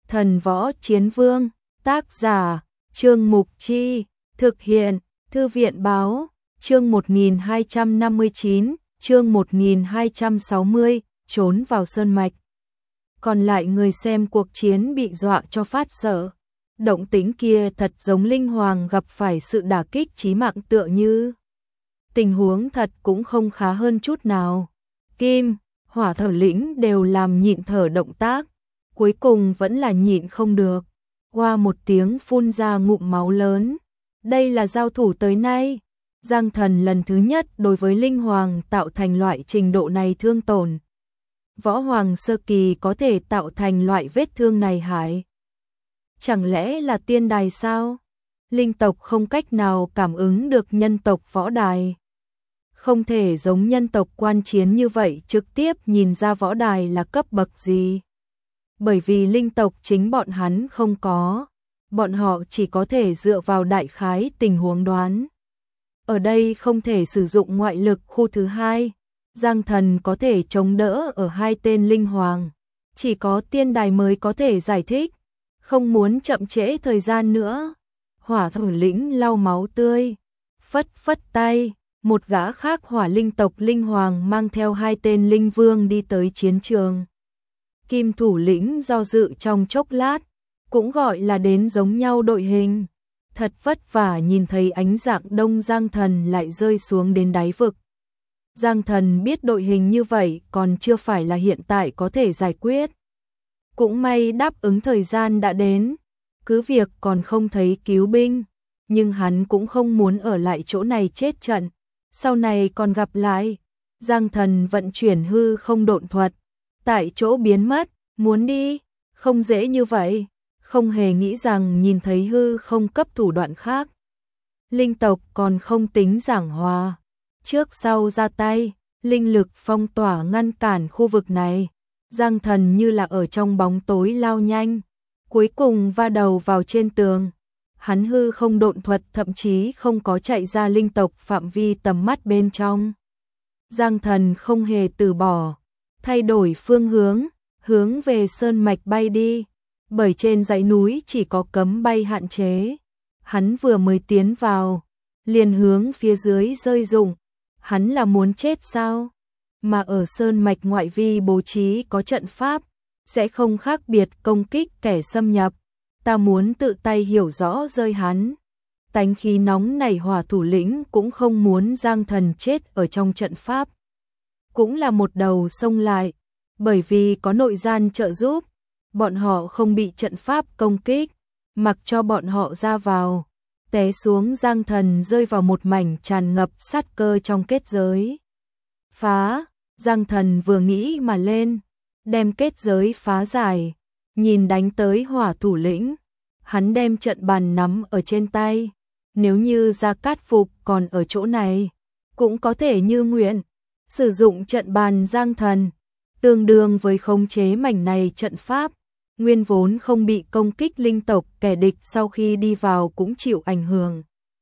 Thần Võ Chiến Vương, tác giả, Trương Mục Chi, thực hiện, Thư viện Báo, chương 1259, chương 1260, trốn vào sơn mạch. Còn lại người xem cuộc chiến bị dọa cho phát sợ. Động tĩnh kia thật giống Linh Hoàng gặp phải sự đả kích chí mạng tựa như. Tình huống thật cũng không khá hơn chút nào. Kim, Hỏa Thổ lĩnh đều làm nhịn thở động tác. Cuối cùng vẫn là nhịn không được. Qua một tiếng phun ra ngụm máu lớn. Đây là giao thủ tới nay. Giang Thần lần thứ nhất đối với Linh Hoàng tạo thành loại trình độ này thương tổn. Võ Hoàng sơ kỳ có thể tạo thành loại vết thương này hại? Chẳng lẽ là tiên đài sao? Linh tộc không cách nào cảm ứng được nhân tộc võ đài. Không thể giống nhân tộc quan chiến như vậy trực tiếp nhìn ra võ đài là cấp bậc gì. Bởi vì linh tộc chính bọn hắn không có. Bọn họ chỉ có thể dựa vào đại khái tình huống đoán. Ở đây không thể sử dụng ngoại lực khu thứ hai. Giang Thần có thể chống đỡ ở hai tên linh hoàng. Chỉ có tiên đài mới có thể giải thích. Không muốn chậm trễ thời gian nữa. Hỏa Thổ lĩnh lau máu tươi. Phất phất tay. Một gã khác hỏa linh tộc linh hoàng mang theo hai tên linh vương đi tới chiến trường. Kim thủ lĩnh do dự trong chốc lát. Cũng gọi là đến giống nhau đội hình. Thật vất vả nhìn thấy ánh dạng đông Giang Thần lại rơi xuống đến đáy vực. Giang Thần biết đội hình như vậy còn chưa phải là hiện tại có thể giải quyết. Cũng may đáp ứng thời gian đã đến. Cứ việc còn không thấy cứu binh. Nhưng hắn cũng không muốn ở lại chỗ này chết trận. Sau này còn gặp lại. Giang Thần vận chuyển hư không độn thuật. Tại chỗ biến mất. Muốn đi. Không dễ như vậy. Không hề nghĩ rằng nhìn thấy hư không cấp thủ đoạn khác. Linh tộc còn không tính giảng hòa. Trước sau ra tay, linh lực phong tỏa ngăn cản khu vực này. Giang Thần như là ở trong bóng tối lao nhanh. Cuối cùng va đầu vào trên tường. Hắn hư không độn thuật thậm chí không có chạy ra linh tộc phạm vi tầm mắt bên trong. Giang Thần không hề từ bỏ. Thay đổi phương hướng, hướng về sơn mạch bay đi. Bởi trên dãy núi chỉ có cấm bay hạn chế. Hắn vừa mới tiến vào, liền hướng phía dưới rơi rụng. Hắn là muốn chết sao? Mà ở sơn mạch ngoại vi bố trí có trận pháp, sẽ không khác biệt công kích kẻ xâm nhập. Ta muốn tự tay hiểu rõ rơi hắn. Tánh khí nóng nảy Hỏa thủ lĩnh cũng không muốn Giang Thần chết ở trong trận pháp. Cũng là một đầu xông lại, bởi vì có nội gian trợ giúp. Bọn họ không bị trận pháp công kích, mặc cho bọn họ ra vào. Té xuống Giang Thần rơi vào một mảnh tràn ngập sát cơ trong kết giới. Phá, Giang Thần vừa nghĩ mà lên, đem kết giới phá giải, nhìn đánh tới Hỏa thủ lĩnh. Hắn đem trận bàn nắm ở trên tay, nếu như Gia Cát Phục còn ở chỗ này, cũng có thể như nguyện, sử dụng trận bàn Giang Thần, tương đương với khống chế mảnh này trận pháp. Nguyên vốn không bị công kích linh tộc kẻ địch sau khi đi vào cũng chịu ảnh hưởng.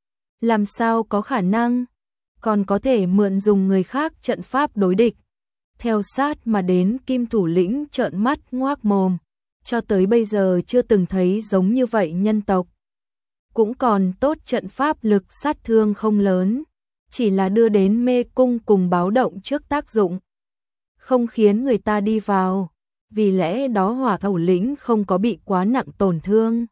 Làm sao có khả năng? Còn có thể mượn dùng người khác trận pháp đối địch. Theo sát mà đến Kim thủ lĩnh trợn mắt ngoác mồm. Cho tới bây giờ chưa từng thấy giống như vậy nhân tộc. Cũng còn tốt trận pháp lực sát thương không lớn. Chỉ là đưa đến mê cung cùng báo động trước tác dụng. Không khiến người ta đi vào. Vì lẽ đó Hỏa thủ lĩnh không có bị quá nặng tổn thương.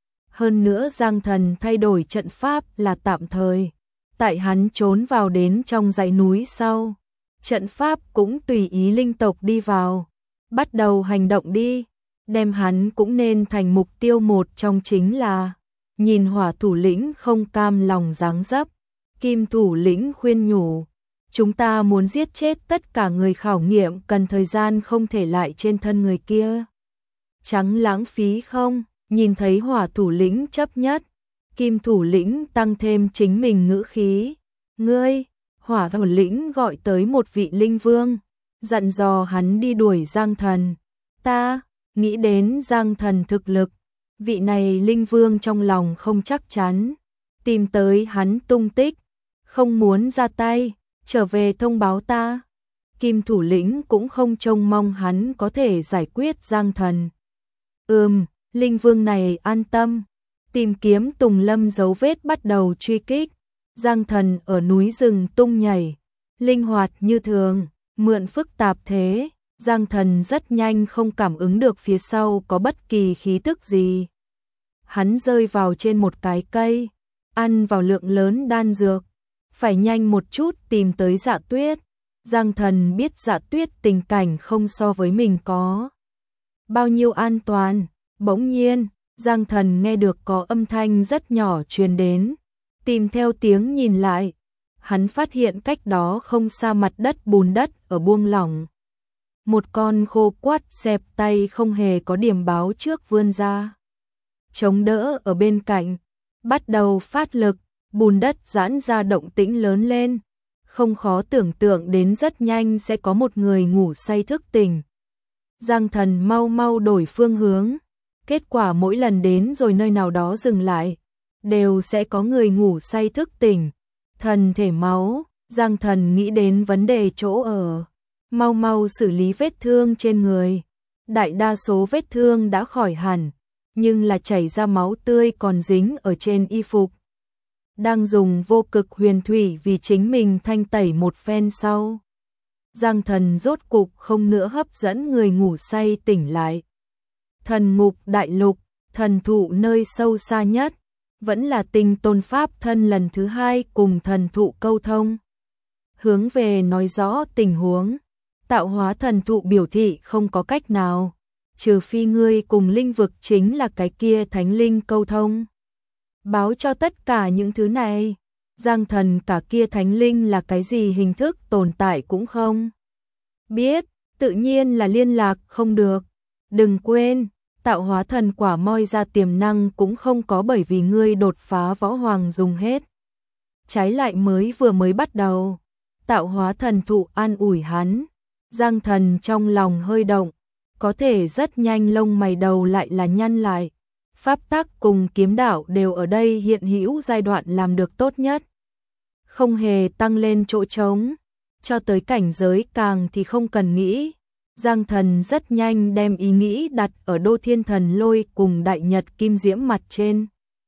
Hơn nữa Giang Thần thay đổi trận pháp là tạm thời. Tại hắn trốn vào đến trong dãy núi sau. Trận pháp cũng tùy ý linh tộc đi vào. Bắt đầu hành động đi. Đem hắn cũng nên thành mục tiêu một trong chính là. Nhìn Hỏa thủ lĩnh không cam lòng dáng dấp. Kim thủ lĩnh khuyên nhủ. Chúng ta muốn giết chết tất cả người khảo nghiệm cần thời gian không thể lại trên thân người kia. Chẳng lãng phí không? Nhìn thấy Hỏa thủ lĩnh chấp nhất. Kim thủ lĩnh tăng thêm chính mình ngữ khí. Ngươi, Hỏa thủ lĩnh gọi tới một vị linh vương. Dặn dò hắn đi đuổi Giang Thần. Ta, nghĩ đến Giang Thần thực lực. Vị này linh vương trong lòng không chắc chắn. Tìm tới hắn tung tích. Không muốn ra tay. Trở về thông báo ta. Kim thủ lĩnh cũng không trông mong hắn có thể giải quyết Giang Thần. Linh Vương này an tâm, tìm kiếm tùng lâm dấu vết bắt đầu truy kích. Giang Thần ở núi rừng tung nhảy, linh hoạt như thường, mượn phức tạp thế, Giang Thần rất nhanh không cảm ứng được phía sau có bất kỳ khí tức gì. Hắn rơi vào trên một cái cây, ăn vào lượng lớn đan dược, phải nhanh một chút tìm tới Dạ Tuyết. Giang Thần biết Dạ Tuyết tình cảnh không so với mình có bao nhiêu an toàn. Bỗng nhiên, Giang Thần nghe được có âm thanh rất nhỏ truyền đến, tìm theo tiếng nhìn lại, hắn phát hiện cách đó không xa mặt đất bùn đất ở buông lỏng. Một con khô quắt xẹp tay không hề có điểm báo trước vươn ra, chống đỡ ở bên cạnh, bắt đầu phát lực, bùn đất giãn ra động tĩnh lớn lên, không khó tưởng tượng đến rất nhanh sẽ có một người ngủ say thức tỉnh. Giang Thần mau mau đổi phương hướng, kết quả mỗi lần đến rồi nơi nào đó dừng lại, đều sẽ có người ngủ say thức tỉnh. Thần thể máu, Giang Thần nghĩ đến vấn đề chỗ ở, mau mau xử lý vết thương trên người. Đại đa số vết thương đã khỏi hẳn, nhưng là chảy ra máu tươi còn dính ở trên y phục. Đang dùng vô cực huyền thủy vì chính mình thanh tẩy một phen sau, Giang Thần rốt cục không nữa hấp dẫn người ngủ say tỉnh lại. Thần ngục đại lục, thần thụ nơi sâu xa nhất, vẫn là Tinh Tôn Pháp thân lần thứ hai cùng thần thụ câu thông. Hướng về nói rõ tình huống, tạo hóa thần thụ biểu thị không có cách nào, trừ phi ngươi cùng linh vực chính là cái kia thánh linh câu thông. Báo cho tất cả những thứ này, Giang Thần cả kia thánh linh là cái gì hình thức tồn tại cũng không biết, tự nhiên là liên lạc không được. Đừng quên, tạo hóa thần quả moi ra tiềm năng cũng không có bởi vì ngươi đột phá võ hoàng dùng hết. Trái lại vừa mới bắt đầu, tạo hóa thần thụ an ủi hắn. Giang Thần trong lòng hơi động, có thể rất nhanh lông mày đầu lại là nhăn lại. Pháp tắc cùng kiếm đạo đều ở đây hiện hữu giai đoạn làm được tốt nhất, không hề tăng lên chỗ trống, cho tới cảnh giới càng thì không cần nghĩ. Giang Thần rất nhanh đem ý nghĩ đặt ở Đô Thiên Thần Lôi cùng Đại Nhật Kim Diễm mặt trên.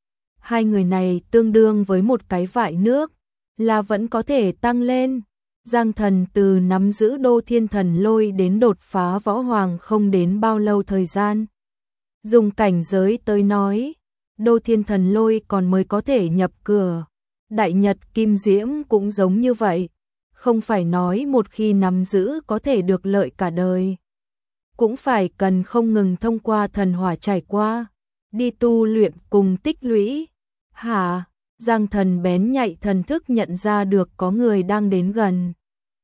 Hai người này tương đương với một cái vại nước, là vẫn có thể tăng lên. Giang Thần từ nắm giữ Đô Thiên Thần Lôi đến đột phá võ hoàng không đến bao lâu thời gian. Dùng cảnh giới tới nói, Đô Thiên Thần Lôi còn mới có thể nhập cửa. Đại Nhật Kim Diễm cũng giống như vậy, không phải nói một khi nắm giữ có thể được lợi cả đời. Cũng phải cần không ngừng thông qua thần hỏa trải qua, đi tu luyện cùng tích lũy. Hả? Giang Thần bén nhạy thần thức nhận ra được có người đang đến gần.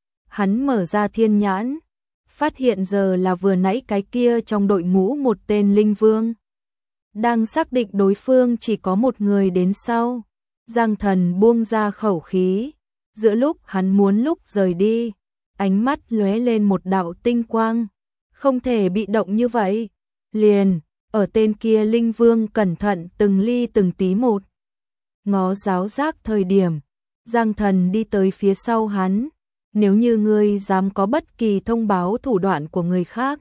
Hắn mở ra thiên nhãn, phát hiện giờ là vừa nãy cái kia trong đội ngũ một tên linh vương. Đang xác định đối phương chỉ có một người đến sau, Giang Thần buông ra khẩu khí, giữa lúc hắn muốn lúc rời đi, ánh mắt lóe lên một đạo tinh quang, không thể bị động như vậy. Liền, ở tên kia linh vương cẩn thận từng ly từng tí một. Ngó giáo giác thời điểm, Giang Thần đi tới phía sau hắn. Nếu như ngươi dám có bất kỳ thông báo thủ đoạn của người khác,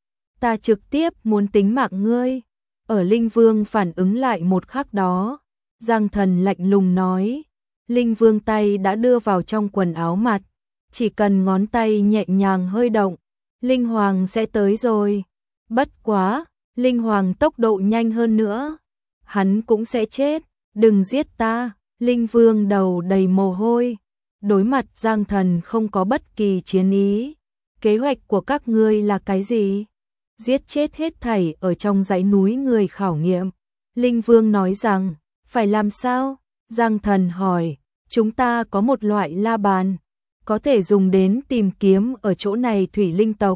ta trực tiếp muốn tính mạng ngươi. Ở linh vương phản ứng lại một khắc đó, Giang Thần lạnh lùng nói. Linh vương tay đã đưa vào trong quần áo mặt, chỉ cần ngón tay nhẹ nhàng hơi động, linh hoàng sẽ tới rồi. Bất quá, linh hoàng tốc độ nhanh hơn nữa, hắn cũng sẽ chết. Đừng giết ta. Linh vương đầu đầy mồ hôi, đối mặt Giang Thần không có bất kỳ chiến ý. Kế hoạch của các ngươi là cái gì? Giết chết hết thảy ở trong dãy núi người khảo nghiệm. Linh vương nói rằng, phải làm sao? Giang Thần hỏi, chúng ta có một loại la bàn, có thể dùng đến tìm kiếm ở chỗ này thủy linh tộc.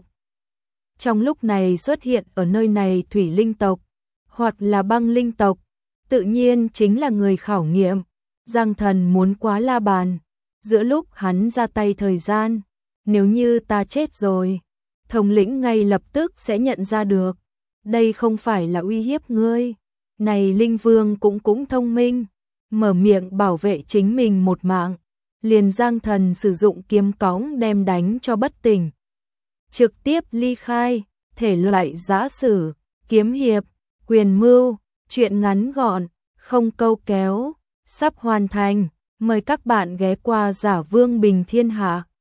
Trong lúc này xuất hiện ở nơi này thủy linh tộc, hoặc là băng linh tộc, tự nhiên chính là người khảo nghiệm. Giang Thần muốn quá la bàn, giữa lúc hắn ra tay thời gian, nếu như ta chết rồi, thống lĩnh ngay lập tức sẽ nhận ra được, đây không phải là uy hiếp ngươi. Này linh vương cũng thông minh, mở miệng bảo vệ chính mình một mạng, liền Giang Thần sử dụng kiếm cõng đem đánh cho bất tỉnh. Trực tiếp ly khai, thể loại giã sử, kiếm hiệp, Quyền mưu, chuyện ngắn gọn, không câu kéo, sắp hoàn thành. Mời các bạn ghé qua Giả Vương Bình Thiên Hạ.